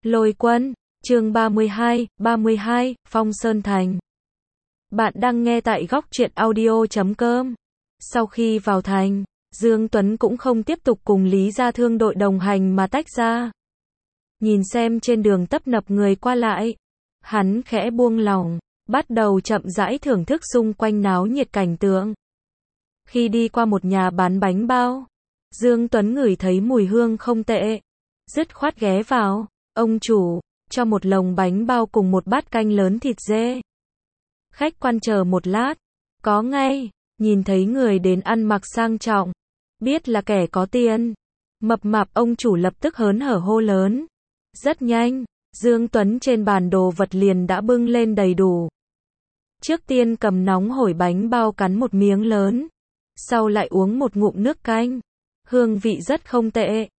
Lôi Quân, chương 32, Phong Sơn Thành. Bạn đang nghe tại góc truyện audio.com. Sau khi vào thành, Dương Tuấn cũng không tiếp tục cùng Lý Gia Thương đội đồng hành mà tách ra. Nhìn xem trên đường tấp nập người qua lại, hắn khẽ buông lòng, bắt đầu chậm rãi thưởng thức xung quanh náo nhiệt cảnh tượng. Khi đi qua một nhà bán bánh bao, Dương Tuấn ngửi thấy mùi hương không tệ, dứt khoát ghé vào. Ông chủ, cho một lồng bánh bao cùng một bát canh lớn thịt dê. Khách quan chờ một lát, có ngay, nhìn thấy người đến ăn mặc sang trọng, biết là kẻ có tiền. Mập mạp ông chủ lập tức hớn hở hô lớn. Rất nhanh, Dương Tuấn trên bàn đồ vật liền đã bưng lên đầy đủ. Trước tiên cầm nóng hổi bánh bao cắn một miếng lớn, sau lại uống một ngụm nước canh. Hương vị rất không tệ.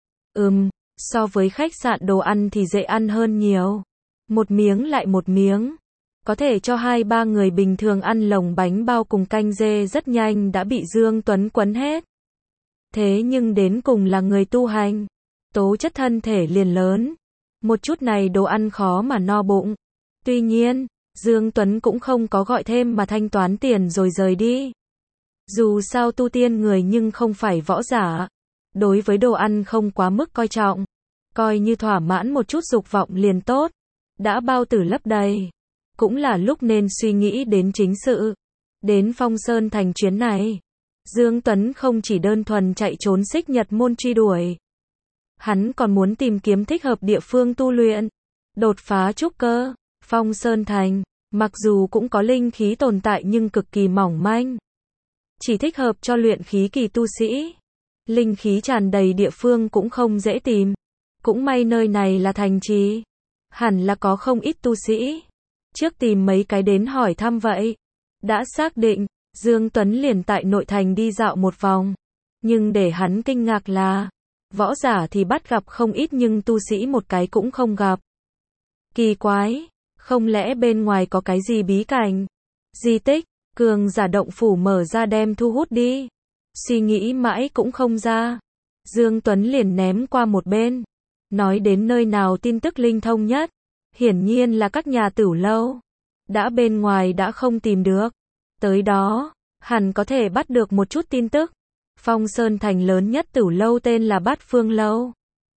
So với khách sạn đồ ăn thì dễ ăn hơn nhiều. Một miếng lại một miếng. Có thể cho 2-3 người bình thường ăn lồng bánh bao cùng canh dê rất nhanh đã bị Dương Tuấn quấn hết. Thế nhưng đến cùng là người tu hành, tố chất thân thể liền lớn. Một chút này đồ ăn khó mà no bụng. Tuy nhiên, Dương Tuấn cũng không có gọi thêm mà thanh toán tiền rồi rời đi. Dù sao tu tiên người nhưng không phải võ giả. Đối với đồ ăn không quá mức coi trọng, coi như thỏa mãn một chút dục vọng liền tốt. Đã bao tử lấp đầy, cũng là lúc nên suy nghĩ đến chính sự. Đến Phong Sơn Thành chuyến này, Dương Tuấn không chỉ đơn thuần chạy trốn xích Nhật môn truy đuổi. Hắn còn muốn tìm kiếm thích hợp địa phương tu luyện, đột phá trúc cơ. Phong Sơn Thành, mặc dù cũng có linh khí tồn tại nhưng cực kỳ mỏng manh. Chỉ thích hợp cho luyện khí kỳ tu sĩ. Linh khí tràn đầy địa phương cũng không dễ tìm. Cũng may nơi này là thành trì, hẳn là có không ít tu sĩ. Trước tìm mấy cái đến hỏi thăm vậy. Đã xác định, Dương Tuấn liền tại nội thành đi dạo một vòng. Nhưng để hắn kinh ngạc là, võ giả thì bắt gặp không ít nhưng tu sĩ một cái cũng không gặp. Kỳ quái, không lẽ bên ngoài có cái gì bí cảnh, di tích, cường giả động phủ mở ra đem thu hút đi. Suy nghĩ mãi cũng không ra, Dương Tuấn liền ném qua một bên. Nói đến nơi nào tin tức linh thông nhất, hiển nhiên là các nhà tửu lâu. Đã bên ngoài đã không tìm được, tới đó, hẳn có thể bắt được một chút tin tức. Phong Sơn Thành lớn nhất tửu lâu tên là Bát Phương Lâu.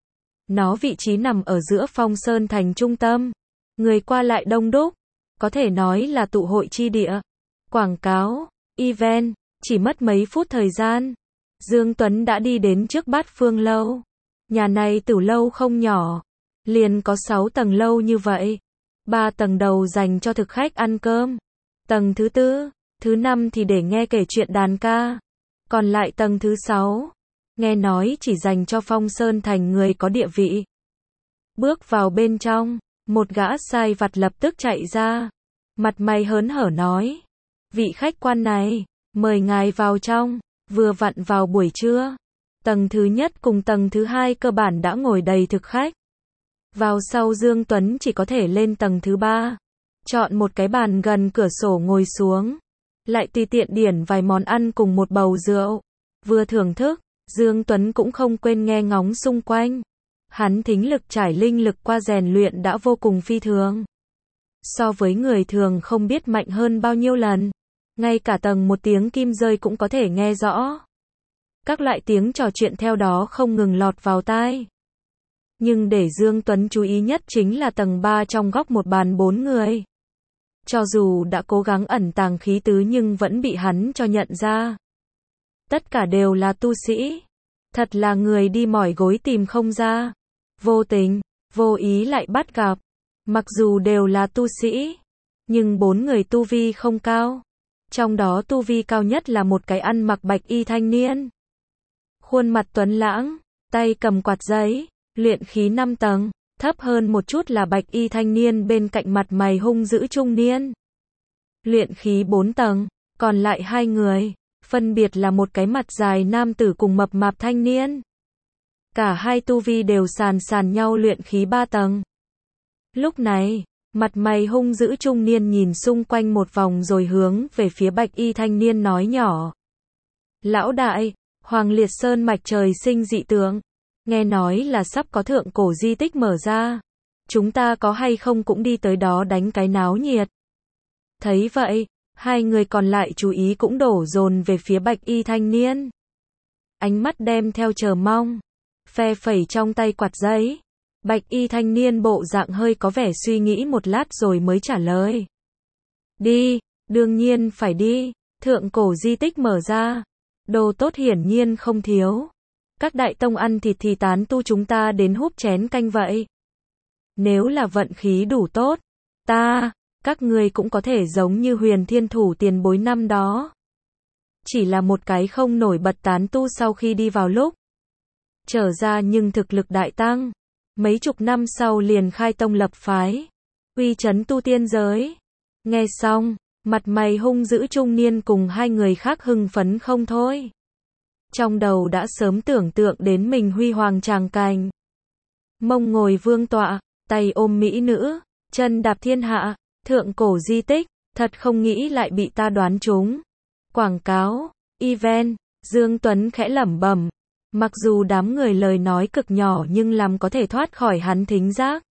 Nó vị trí nằm ở giữa Phong Sơn Thành trung tâm. Người qua lại đông đúc, có thể nói là tụ hội chi địa. Quảng cáo, event, chỉ mất mấy phút thời gian, Dương Tuấn đã đi đến trước Bát Phương Lâu. Nhà này tửu lâu không nhỏ, liền có 6 tầng lâu như vậy. 3 tầng đầu dành cho thực khách ăn cơm. Tầng thứ 4, thứ 5 thì để nghe kể chuyện đàn ca. Còn lại tầng thứ 6, nghe nói chỉ dành cho Phong Sơn Thành người có địa vị. Bước vào bên trong, một gã sai vặt lập tức chạy ra. Mặt mày hớn hở nói. Vị khách quan này, mời ngài vào trong, vừa vặn vào buổi trưa. Tầng thứ nhất cùng tầng thứ 2 cơ bản đã ngồi đầy thực khách. Vào sau Dương Tuấn chỉ có thể lên tầng thứ 3. Chọn một cái bàn gần cửa sổ ngồi xuống. Lại tùy tiện điển vài món ăn cùng một bầu rượu. Vừa thưởng thức, Dương Tuấn cũng không quên nghe ngóng xung quanh. Hắn thính lực trải linh lực qua rèn luyện đã vô cùng phi thường. So với người thường không biết mạnh hơn bao nhiêu lần. Ngay cả tầng một tiếng kim rơi cũng có thể nghe rõ. Các loại tiếng trò chuyện theo đó không ngừng lọt vào tai. Nhưng để Dương Tuấn chú ý nhất chính là tầng 3 trong góc một bàn 4 người. Cho dù đã cố gắng ẩn tàng khí tứ nhưng vẫn bị hắn cho nhận ra. Tất cả đều là tu sĩ. Thật là người đi mỏi gối tìm không ra. Vô tình, vô ý lại bắt gặp. Mặc dù đều là tu sĩ, nhưng 4 người tu vi không cao. Trong đó tu vi cao nhất là một cái ăn mặc bạch y thanh niên. Khuôn mặt tuấn lãng, tay cầm quạt giấy, luyện khí 5 tầng, thấp hơn một chút là bạch y thanh niên bên cạnh mặt mày hung dữ trung niên. Luyện khí 4 tầng, còn lại 2 người, phân biệt là một cái mặt dài nam tử cùng mập mạp thanh niên. Cả hai tu vi đều sàn nhau luyện khí 3 tầng. Lúc này, mặt mày hung dữ trung niên nhìn xung quanh một vòng rồi hướng về phía bạch y thanh niên nói nhỏ. Lão đại, Hoàng Liệt Sơn mạch trời sinh dị tượng. Nghe nói là sắp có thượng cổ di tích mở ra. chúng ta có hay không cũng đi tới đó đánh cái náo nhiệt. Thấy vậy, hai người còn lại chú ý cũng đổ dồn về phía bạch y thanh niên. Ánh mắt đem theo chờ mong, phe phẩy trong tay quạt giấy. Bạch y thanh niên bộ dạng hơi có vẻ suy nghĩ một lát rồi mới trả lời. Đi, đương nhiên phải đi, thượng cổ di tích mở ra. Đồ tốt hiển nhiên không thiếu. Các đại tông ăn thịt thì tán tu chúng ta đến húp chén canh vậy. Nếu là vận khí đủ tốt, các ngươi cũng có thể giống như Huyền Thiên Thủ tiền bối năm đó. Chỉ là một cái không nổi bật tán tu sau khi đi vào lúc trở ra nhưng thực lực đại tăng. Mấy chục năm sau liền khai tông lập phái, uy chấn tu tiên giới. Nghe xong, mặt mày hung dữ trung niên cùng hai người khác hưng phấn không thôi. Trong đầu đã sớm tưởng tượng đến mình huy hoàng tràng cảnh. Mông ngồi vương tọa, tay ôm mỹ nữ, chân đạp thiên hạ, thượng cổ di tích, thật không nghĩ lại bị ta đoán trúng. Quảng cáo, event, Dương Tuấn khẽ lẩm bẩm. Mặc dù đám người lời nói cực nhỏ nhưng làm có thể thoát khỏi hắn thính giác.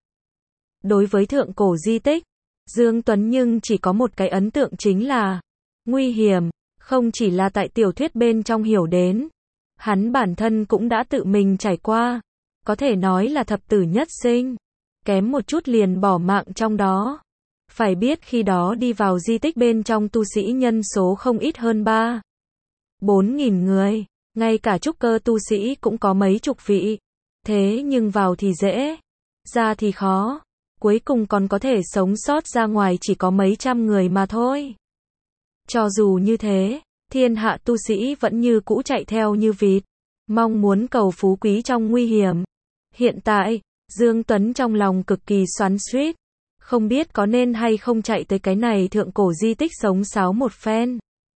Đối với thượng cổ di tích, Dương Tuấn nhưng chỉ có một cái ấn tượng chính là nguy hiểm, không chỉ là tại tiểu thuyết bên trong hiểu đến. Hắn bản thân cũng đã tự mình trải qua, có thể nói là thập tử nhất sinh, kém một chút liền bỏ mạng trong đó. Phải biết khi đó đi vào di tích bên trong tu sĩ nhân số không ít hơn 3-4 nghìn người. Ngay cả trúc cơ tu sĩ cũng có mấy chục vị. Thế nhưng vào thì dễ, ra thì khó. Cuối cùng còn có thể sống sót ra ngoài chỉ có mấy trăm người mà thôi. Cho dù như thế, thiên hạ tu sĩ vẫn như cũ chạy theo như vịt, mong muốn cầu phú quý trong nguy hiểm. Hiện tại, Dương Tuấn trong lòng cực kỳ xoắn xuýt, không biết có nên hay không chạy tới cái này thượng cổ di tích sống sáo một phen.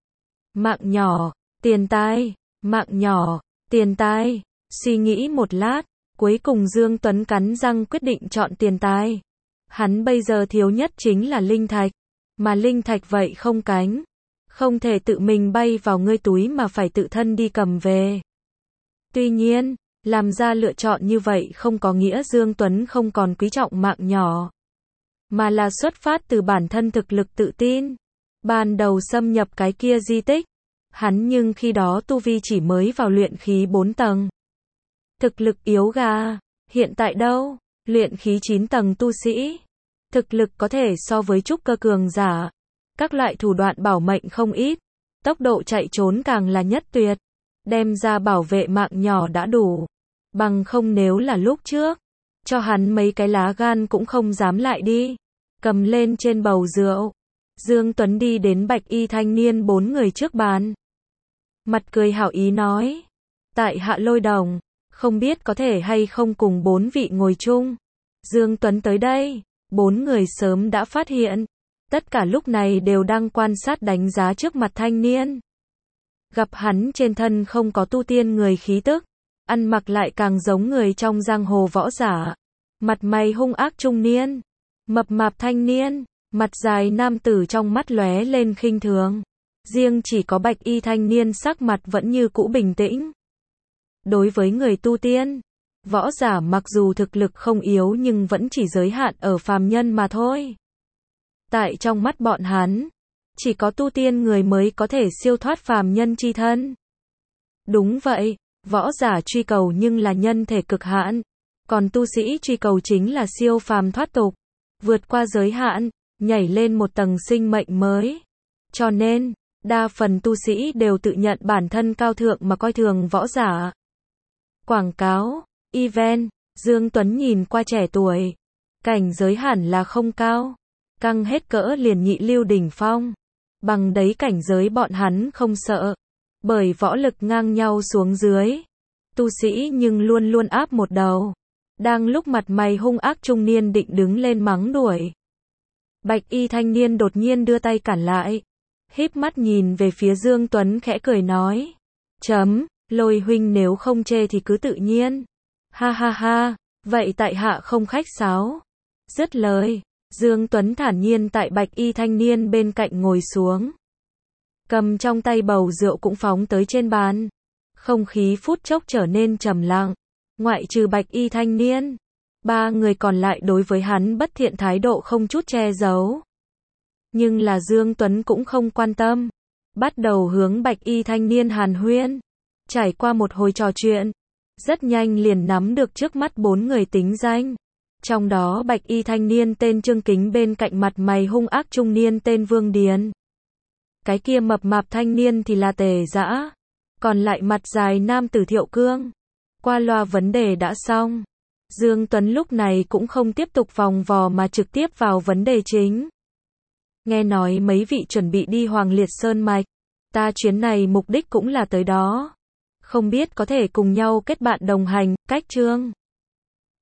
Mạng nhỏ, tiền tai. Mạng nhỏ, tiền tai. Suy nghĩ một lát, cuối cùng Dương Tuấn cắn răng quyết định chọn tiền tai. Hắn bây giờ thiếu nhất chính là linh thạch. Mà linh thạch vậy không cánh. Không thể tự mình bay vào ngươi túi mà phải tự thân đi cầm về. Tuy nhiên, làm ra lựa chọn như vậy không có nghĩa Dương Tuấn không còn quý trọng mạng nhỏ. Mà là xuất phát từ bản thân thực lực tự tin. Ban đầu xâm nhập cái kia di tích. Hắn nhưng khi đó tu vi chỉ mới vào luyện khí 4 tầng. Thực lực yếu gà, hiện tại đâu, luyện khí 9 tầng tu sĩ. Thực lực có thể so với trúc cơ cường giả. Các loại thủ đoạn bảo mệnh không ít, tốc độ chạy trốn càng là nhất tuyệt. Đem ra bảo vệ mạng nhỏ đã đủ. Bằng không nếu là lúc trước, cho hắn mấy cái lá gan cũng không dám lại đi. Cầm lên trên bầu rượu, Dương Tuấn đi đến bạch y thanh niên 4 người trước bàn. Mặt cười hảo ý nói, tại hạ Lôi Đồng, không biết có thể hay không cùng 4 vị ngồi chung. Dương Tuấn tới đây, 4 người sớm đã phát hiện, tất cả lúc này đều đang quan sát đánh giá trước mặt thanh niên. Gặp hắn trên thân không có tu tiên người khí tức, ăn mặc lại càng giống người trong giang hồ võ giả. Mặt mày hung ác trung niên, mập mạp thanh niên, mặt dài nam tử trong mắt lóe lên khinh thường. Riêng chỉ có bạch y thanh niên sắc mặt vẫn như cũ bình tĩnh. Đối với người tu tiên, võ giả mặc dù thực lực không yếu nhưng vẫn chỉ giới hạn ở phàm nhân mà thôi. Tại trong mắt bọn hắn, chỉ có tu tiên người mới có thể siêu thoát phàm nhân chi thân. Đúng vậy, võ giả truy cầu nhưng là nhân thể cực hạn, còn tu sĩ truy cầu chính là siêu phàm thoát tục, vượt qua giới hạn, nhảy lên một tầng sinh mệnh mới. Cho nên, đa phần tu sĩ đều tự nhận bản thân cao thượng mà coi thường võ giả. Quảng cáo, event, Dương Tuấn nhìn qua trẻ tuổi, cảnh giới hẳn là không cao, căng hết cỡ liền nhị lưu đỉnh phong. Bằng đấy cảnh giới bọn hắn không sợ, bởi võ lực ngang nhau xuống dưới. Tu sĩ nhưng luôn luôn áp một đầu. Đang lúc mặt mày hung ác trung niên định đứng lên mắng đuổi, bạch y thanh niên đột nhiên đưa tay cản lại, híp mắt nhìn về phía Dương Tuấn khẽ cười nói, Lôi huynh nếu không chê thì cứ tự nhiên. Ha ha ha, vậy tại hạ không khách sáo. Dứt lời, Dương Tuấn thản nhiên tại bạch y thanh niên bên cạnh ngồi xuống. Cầm trong tay bầu rượu cũng phóng tới trên bàn. Không khí phút chốc trở nên trầm lặng. Ngoại trừ bạch y thanh niên, Ba người còn lại đối với hắn bất thiện thái độ không chút che giấu. Nhưng là Dương Tuấn cũng không quan tâm. Bắt đầu hướng bạch y thanh niên hàn huyên. Trải qua một hồi trò chuyện. Rất nhanh liền nắm được trước mắt 4 người tính danh. Trong đó bạch y thanh niên tên Trương Kính bên cạnh mặt mày hung ác trung niên tên Vương Điền. Cái kia mập mạp thanh niên thì là Tề Dã. Còn lại mặt dài nam tử Thiệu Cương. Qua loa vấn đề đã xong. Dương Tuấn lúc này cũng không tiếp tục vòng vò mà trực tiếp vào vấn đề chính. Nghe nói mấy vị chuẩn bị đi Hoàng Liệt Sơn Mạch. Ta chuyến này mục đích cũng là tới đó. Không biết có thể cùng nhau kết bạn đồng hành, cách Trương